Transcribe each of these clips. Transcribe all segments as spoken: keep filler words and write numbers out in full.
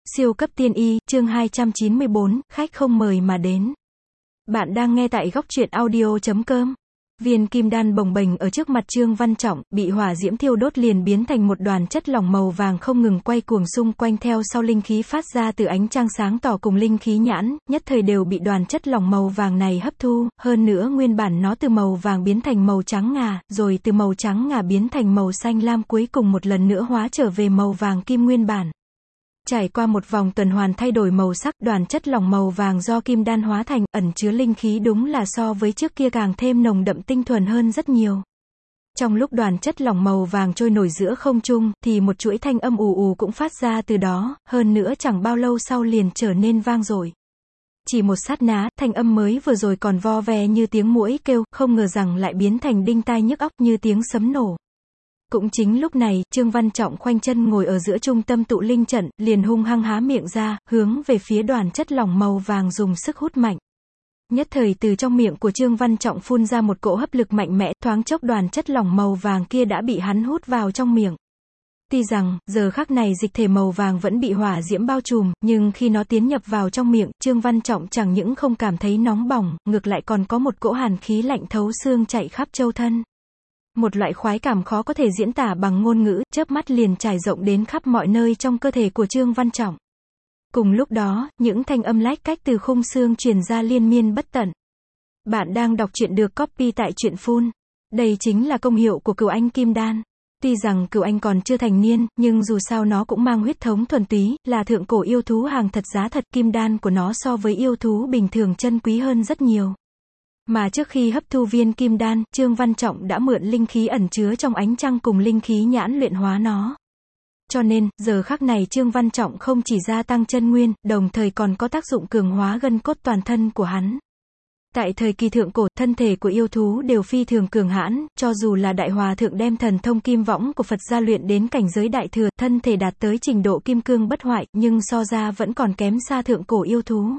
Siêu cấp tiên y, chương hai trăm chín mươi bốn, khách không mời mà đến. Bạn đang nghe tại góc truyện audio chấm com. Viên kim đan bồng bềnh ở trước mặt Trương Văn Trọng, bị hỏa diễm thiêu đốt liền biến thành một đoàn chất lỏng màu vàng không ngừng quay cuồng xung quanh theo sau linh khí phát ra từ ánh trăng sáng tỏ cùng linh khí nhãn, nhất thời đều bị đoàn chất lỏng màu vàng này hấp thu, hơn nữa nguyên bản nó từ màu vàng biến thành màu trắng ngà, rồi từ màu trắng ngà biến thành màu xanh lam cuối cùng một lần nữa hóa trở về màu vàng kim nguyên bản. Trải qua một vòng tuần hoàn thay đổi màu sắc, đoàn chất lỏng màu vàng do kim đan hóa thành, ẩn chứa linh khí đúng là so với trước kia càng thêm nồng đậm tinh thuần hơn rất nhiều. Trong lúc đoàn chất lỏng màu vàng trôi nổi giữa không trung, thì một chuỗi thanh âm ù ù cũng phát ra từ đó, hơn nữa chẳng bao lâu sau liền trở nên vang dội. Chỉ một sát na, thanh âm mới vừa rồi còn vo ve như tiếng muỗi kêu, không ngờ rằng lại biến thành đinh tai nhức óc như tiếng sấm nổ. Cũng chính lúc này, Trương Văn Trọng khoanh chân ngồi ở giữa trung tâm tụ linh trận, liền hung hăng há miệng ra, hướng về phía đoàn chất lỏng màu vàng dùng sức hút mạnh. Nhất thời từ trong miệng của Trương Văn Trọng phun ra một cỗ hấp lực mạnh mẽ, thoáng chốc đoàn chất lỏng màu vàng kia đã bị hắn hút vào trong miệng. Tuy rằng, giờ khắc này dịch thể màu vàng vẫn bị hỏa diễm bao trùm, nhưng khi nó tiến nhập vào trong miệng, Trương Văn Trọng chẳng những không cảm thấy nóng bỏng, ngược lại còn có một cỗ hàn khí lạnh thấu xương chạy khắp châu thân. Một loại khoái cảm khó có thể diễn tả bằng ngôn ngữ, chớp mắt liền trải rộng đến khắp mọi nơi trong cơ thể của Trương Văn Trọng. Cùng lúc đó, những thanh âm lách cách từ khung xương truyền ra liên miên bất tận. Bạn đang đọc truyện được copy tại truyện phun. Đây chính là công hiệu của cửu anh kim đan. Tuy rằng cửu anh còn chưa thành niên, nhưng dù sao nó cũng mang huyết thống thuần túy, là thượng cổ yêu thú hàng thật giá thật, kim đan của nó so với yêu thú bình thường chân quý hơn rất nhiều. Mà trước khi hấp thu viên kim đan, Trương Văn Trọng đã mượn linh khí ẩn chứa trong ánh trăng cùng linh khí nhãn luyện hóa nó. Cho nên, giờ khắc này Trương Văn Trọng không chỉ gia tăng chân nguyên, đồng thời còn có tác dụng cường hóa gân cốt toàn thân của hắn. Tại thời kỳ thượng cổ, thân thể của yêu thú đều phi thường cường hãn, cho dù là đại hòa thượng đem thần thông kim võng của Phật gia luyện đến cảnh giới đại thừa, thân thể đạt tới trình độ kim cương bất hoại, nhưng so ra vẫn còn kém xa thượng cổ yêu thú.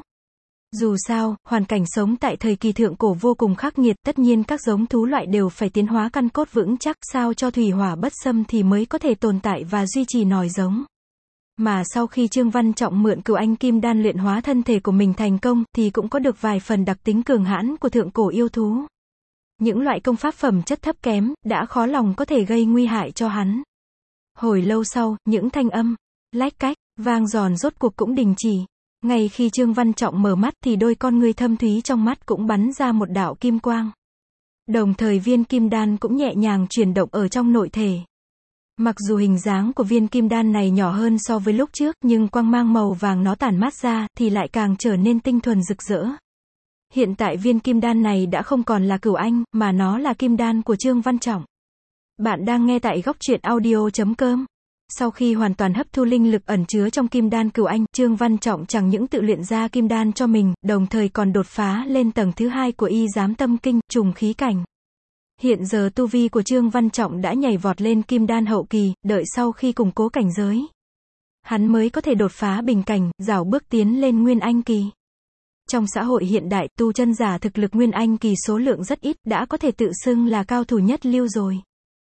Dù sao, hoàn cảnh sống tại thời kỳ thượng cổ vô cùng khắc nghiệt, tất nhiên các giống thú loại đều phải tiến hóa căn cốt vững chắc, sao cho thủy hỏa bất xâm thì mới có thể tồn tại và duy trì nòi giống. Mà sau khi Trương Văn Trọng mượn cửu anh kim đan luyện hóa thân thể của mình thành công, thì cũng có được vài phần đặc tính cường hãn của thượng cổ yêu thú. Những loại công pháp phẩm chất thấp kém, đã khó lòng có thể gây nguy hại cho hắn. Hồi lâu sau, những thanh âm, lách cách, vang giòn rốt cuộc cũng đình chỉ. Ngay khi Trương Văn Trọng mở mắt thì đôi con ngươi thâm thúy trong mắt cũng bắn ra một đạo kim quang. Đồng thời viên kim đan cũng nhẹ nhàng chuyển động ở trong nội thể. Mặc dù hình dáng của viên kim đan này nhỏ hơn so với lúc trước, nhưng quang mang màu vàng nó tản mát ra, thì lại càng trở nên tinh thuần rực rỡ. Hiện tại viên kim đan này đã không còn là cửu anh, mà nó là kim đan của Trương Văn Trọng. Bạn đang nghe tại góc truyện audio chấm com. Sau khi hoàn toàn hấp thu linh lực ẩn chứa trong kim đan cửu anh, Trương Văn Trọng chẳng những tự luyện ra kim đan cho mình, đồng thời còn đột phá lên tầng thứ hai của y giám tâm kinh, trùng khí cảnh. Hiện giờ tu vi của Trương Văn Trọng đã nhảy vọt lên kim đan hậu kỳ, đợi sau khi củng cố cảnh giới, hắn mới có thể đột phá bình cảnh, rảo bước tiến lên nguyên anh kỳ. Trong xã hội hiện đại, tu chân giả thực lực nguyên anh kỳ số lượng rất ít, đã có thể tự xưng là cao thủ nhất lưu rồi.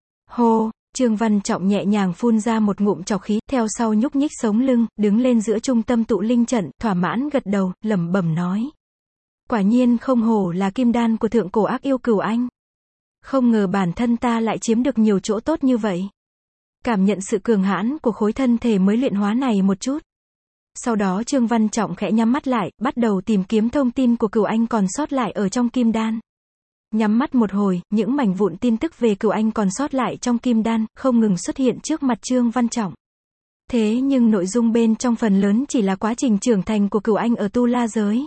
Hô! Trương Văn Trọng nhẹ nhàng phun ra một ngụm trọc khí, theo sau nhúc nhích sống lưng, đứng lên giữa trung tâm tụ linh trận, thỏa mãn gật đầu, lẩm bẩm nói. Quả nhiên không hổ là kim đan của thượng cổ ác yêu cửu anh. Không ngờ bản thân ta lại chiếm được nhiều chỗ tốt như vậy. Cảm nhận sự cường hãn của khối thân thể mới luyện hóa này một chút. Sau đó Trương Văn Trọng khẽ nhắm mắt lại, bắt đầu tìm kiếm thông tin của cửu anh còn sót lại ở trong kim đan. Nhắm mắt một hồi, những mảnh vụn tin tức về cửu anh còn sót lại trong kim đan, không ngừng xuất hiện trước mặt Trương Văn Trọng. Thế nhưng nội dung bên trong phần lớn chỉ là quá trình trưởng thành của cửu anh ở Tu La giới.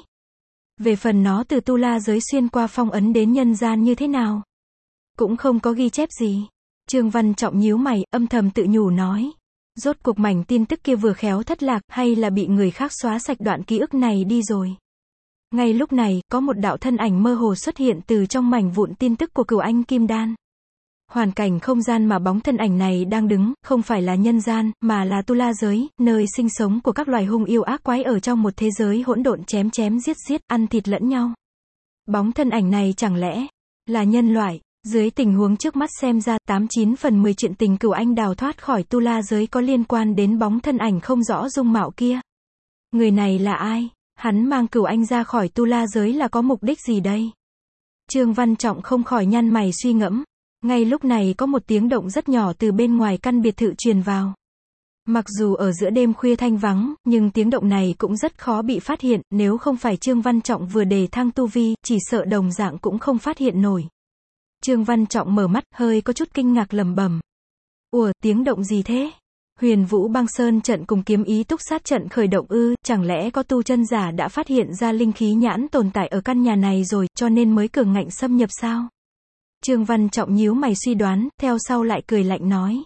Về phần nó từ Tu La giới xuyên qua phong ấn đến nhân gian như thế nào, cũng không có ghi chép gì. Trương Văn Trọng nhíu mày, âm thầm tự nhủ nói. Rốt cuộc mảnh tin tức kia vừa khéo thất lạc, hay là bị người khác xóa sạch đoạn ký ức này đi rồi. Ngay lúc này, có một đạo thân ảnh mơ hồ xuất hiện từ trong mảnh vụn tin tức của cửu anh kim đan. Hoàn cảnh không gian mà bóng thân ảnh này đang đứng, không phải là nhân gian, mà là Tu La giới, nơi sinh sống của các loài hung yêu ác quái ở trong một thế giới hỗn độn chém chém giết giết, ăn thịt lẫn nhau. Bóng thân ảnh này chẳng lẽ là nhân loại? Dưới tình huống trước mắt xem ra, tám chín phần mười chuyện tình cửu anh đào thoát khỏi Tu La giới có liên quan đến bóng thân ảnh không rõ dung mạo kia. Người này là ai? Hắn mang Cửu Anh ra khỏi tu la giới là có mục đích gì đây? Trương Văn Trọng không khỏi nhăn mày suy ngẫm. Ngay lúc này có một tiếng động rất nhỏ từ bên ngoài căn biệt thự truyền vào. Mặc dù ở giữa đêm khuya thanh vắng, nhưng tiếng động này cũng rất khó bị phát hiện, nếu không phải Trương Văn Trọng vừa đề thăng tu vi, chỉ sợ đồng dạng cũng không phát hiện nổi. Trương Văn Trọng mở mắt, hơi có chút kinh ngạc lẩm bẩm. Ủa, tiếng động gì thế? Huyền Vũ Băng Sơn trận cùng kiếm ý túc sát trận khởi động ư, chẳng lẽ có tu chân giả đã phát hiện ra linh khí nhãn tồn tại ở căn nhà này rồi, cho nên mới cường ngạnh xâm nhập sao? Trương Văn Trọng nhíu mày suy đoán, theo sau lại cười lạnh nói.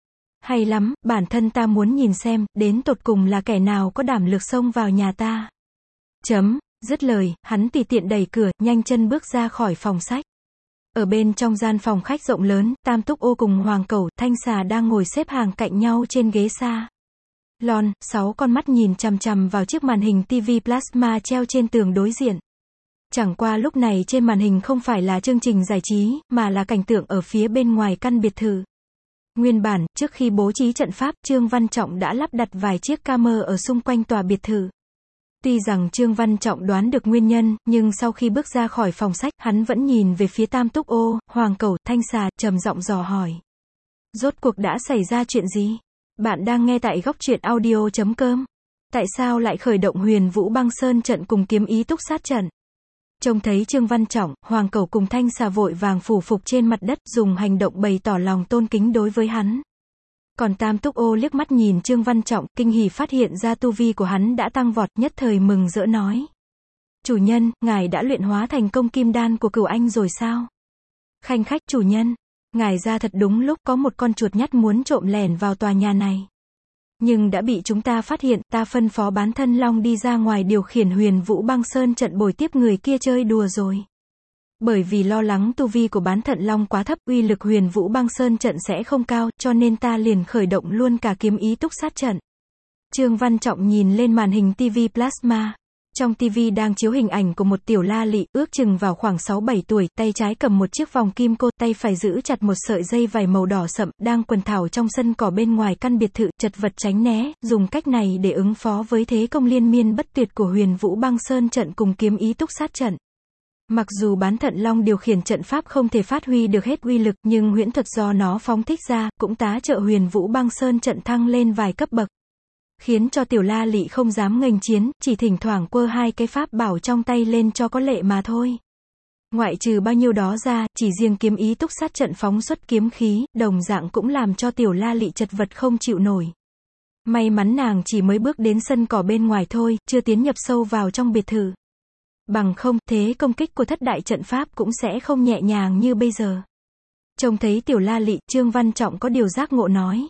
Hay lắm, bản thân ta muốn nhìn xem, đến tột cùng là kẻ nào có đảm lực xông vào nhà ta. Chấm, dứt lời, hắn tùy tiện đẩy cửa, nhanh chân bước ra khỏi phòng sách. Ở bên trong gian phòng khách rộng lớn, Tam Túc Ô cùng Hoàng Cẩu, Thanh Xà đang ngồi xếp hàng cạnh nhau trên ghế xa. Lon, sáu con mắt nhìn chằm chằm vào chiếc màn hình ti vi plasma treo trên tường đối diện. Chẳng qua lúc này trên màn hình không phải là chương trình giải trí, mà là cảnh tượng ở phía bên ngoài căn biệt thự. Nguyên bản, trước khi bố trí trận pháp, Trương Văn Trọng đã lắp đặt vài chiếc camera ở xung quanh tòa biệt thự. Tuy rằng Trương Văn Trọng đoán được nguyên nhân, nhưng sau khi bước ra khỏi phòng sách, hắn vẫn nhìn về phía Tam Túc Ô, Hoàng Cẩu, Thanh Xà, trầm giọng dò hỏi. Rốt cuộc đã xảy ra chuyện gì? Bạn đang nghe tại góc truyện audio chấm com. Tại sao lại khởi động Huyền Vũ Băng Sơn trận cùng kiếm ý túc sát trận? Trông thấy Trương Văn Trọng, Hoàng Cẩu cùng Thanh Xà vội vàng phủ phục trên mặt đất, dùng hành động bày tỏ lòng tôn kính đối với hắn. Còn Tam Túc Ô liếc mắt nhìn Trương Văn Trọng, kinh hỉ phát hiện ra tu vi của hắn đã tăng vọt, nhất thời mừng rỡ nói. Chủ nhân, ngài đã luyện hóa thành công kim đan của Cửu Anh rồi sao? Khanh khách, chủ nhân, ngài ra thật đúng lúc, có một con chuột nhắt muốn trộm lẻn vào tòa nhà này. Nhưng đã bị chúng ta phát hiện, ta phân phó bán thân long đi ra ngoài điều khiển Huyền Vũ Băng Sơn trận bồi tiếp người kia chơi đùa rồi. Bởi vì lo lắng tu vi của bán thận long quá thấp, uy lực Huyền Vũ Băng Sơn trận sẽ không cao, cho nên ta liền khởi động luôn cả kiếm ý túc sát trận. Trương Văn Trọng nhìn lên màn hình ti vi plasma. Trong ti vi đang chiếu hình ảnh của một tiểu la lị, ước chừng vào khoảng sáu bảy tuổi, tay trái cầm một chiếc vòng kim cô, tay phải giữ chặt một sợi dây vải màu đỏ sậm, đang quần thảo trong sân cỏ bên ngoài căn biệt thự, chật vật tránh né, dùng cách này để ứng phó với thế công liên miên bất tuyệt của Huyền Vũ Băng Sơn trận cùng kiếm ý túc sát trận. Mặc dù bán thận long điều khiển trận pháp không thể phát huy được hết uy lực, nhưng huyễn thuật do nó phóng thích ra, cũng tá trợ Huyền Vũ Băng Sơn trận thăng lên vài cấp bậc. Khiến cho tiểu la lị không dám nghênh chiến, chỉ thỉnh thoảng quơ hai cái pháp bảo trong tay lên cho có lệ mà thôi. Ngoại trừ bao nhiêu đó ra, chỉ riêng kiếm ý túc sát trận phóng xuất kiếm khí, đồng dạng cũng làm cho tiểu la lị chật vật không chịu nổi. May mắn nàng chỉ mới bước đến sân cỏ bên ngoài thôi, chưa tiến nhập sâu vào trong biệt thự. Bằng không, thế công kích của thất đại trận pháp cũng sẽ không nhẹ nhàng như bây giờ. Trông thấy tiểu la lị, Trương Văn Trọng có điều giác ngộ nói.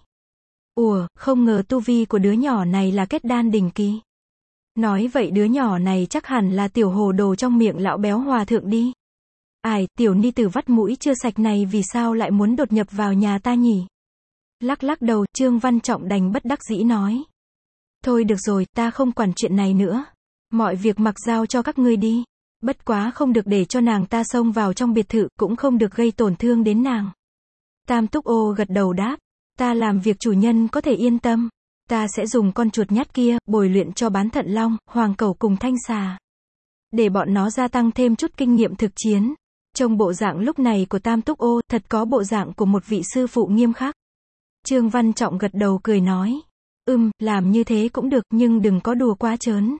Ủa, không ngờ tu vi của đứa nhỏ này là kết đan đỉnh kỳ. Nói vậy đứa nhỏ này chắc hẳn là tiểu hồ đồ trong miệng lão béo hòa thượng đi. Ai, tiểu ni tử vắt mũi chưa sạch này vì sao lại muốn đột nhập vào nhà ta nhỉ? Lắc lắc đầu, Trương Văn Trọng đành bất đắc dĩ nói. Thôi được rồi, ta không quản chuyện này nữa. Mọi việc mặc giao cho các ngươi đi. Bất quá không được để cho nàng ta xông vào trong biệt thự, cũng không được gây tổn thương đến nàng. Tam Túc Ô gật đầu đáp. Ta làm việc chủ nhân có thể yên tâm. Ta sẽ dùng con chuột nhắt kia, bồi luyện cho bán thận long, Hoàng Cẩu cùng Thanh Xà. Để bọn nó gia tăng thêm chút kinh nghiệm thực chiến. Trông bộ dạng lúc này của Tam Túc Ô, thật có bộ dạng của một vị sư phụ nghiêm khắc. Trương Văn Trọng gật đầu cười nói. Ừm, làm như thế cũng được, nhưng đừng có đùa quá trớn.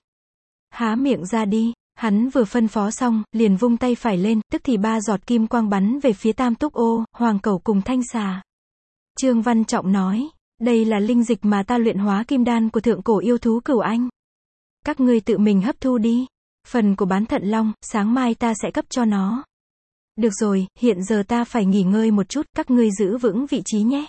Há miệng ra đi. Hắn vừa phân phó xong, liền vung tay phải lên, tức thì ba giọt kim quang bắn về phía Tam Túc Ô, Hoàng Cẩu cùng Thanh Xà. Trương Văn Trọng nói, đây là linh dịch mà ta luyện hóa kim đan của thượng cổ yêu thú Cửu Anh. Các ngươi tự mình hấp thu đi. Phần của bán thận long, sáng mai ta sẽ cấp cho nó. Được rồi, hiện giờ ta phải nghỉ ngơi một chút, các ngươi giữ vững vị trí nhé.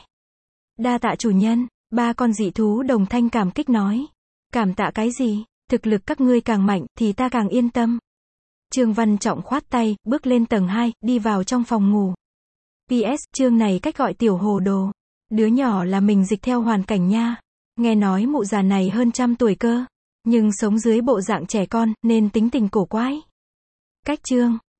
Đa tạ chủ nhân, ba con dị thú đồng thanh cảm kích nói. Cảm tạ cái gì, thực lực các ngươi càng mạnh, thì ta càng yên tâm. Trương Văn Trọng khoát tay, bước lên tầng hai, đi vào trong phòng ngủ. pê ét, chương này cách gọi tiểu hồ đồ. Đứa nhỏ là mình dịch theo hoàn cảnh nha. Nghe nói mụ già này hơn trăm tuổi cơ. Nhưng sống dưới bộ dạng trẻ con, nên tính tình cổ quái. Cách chương.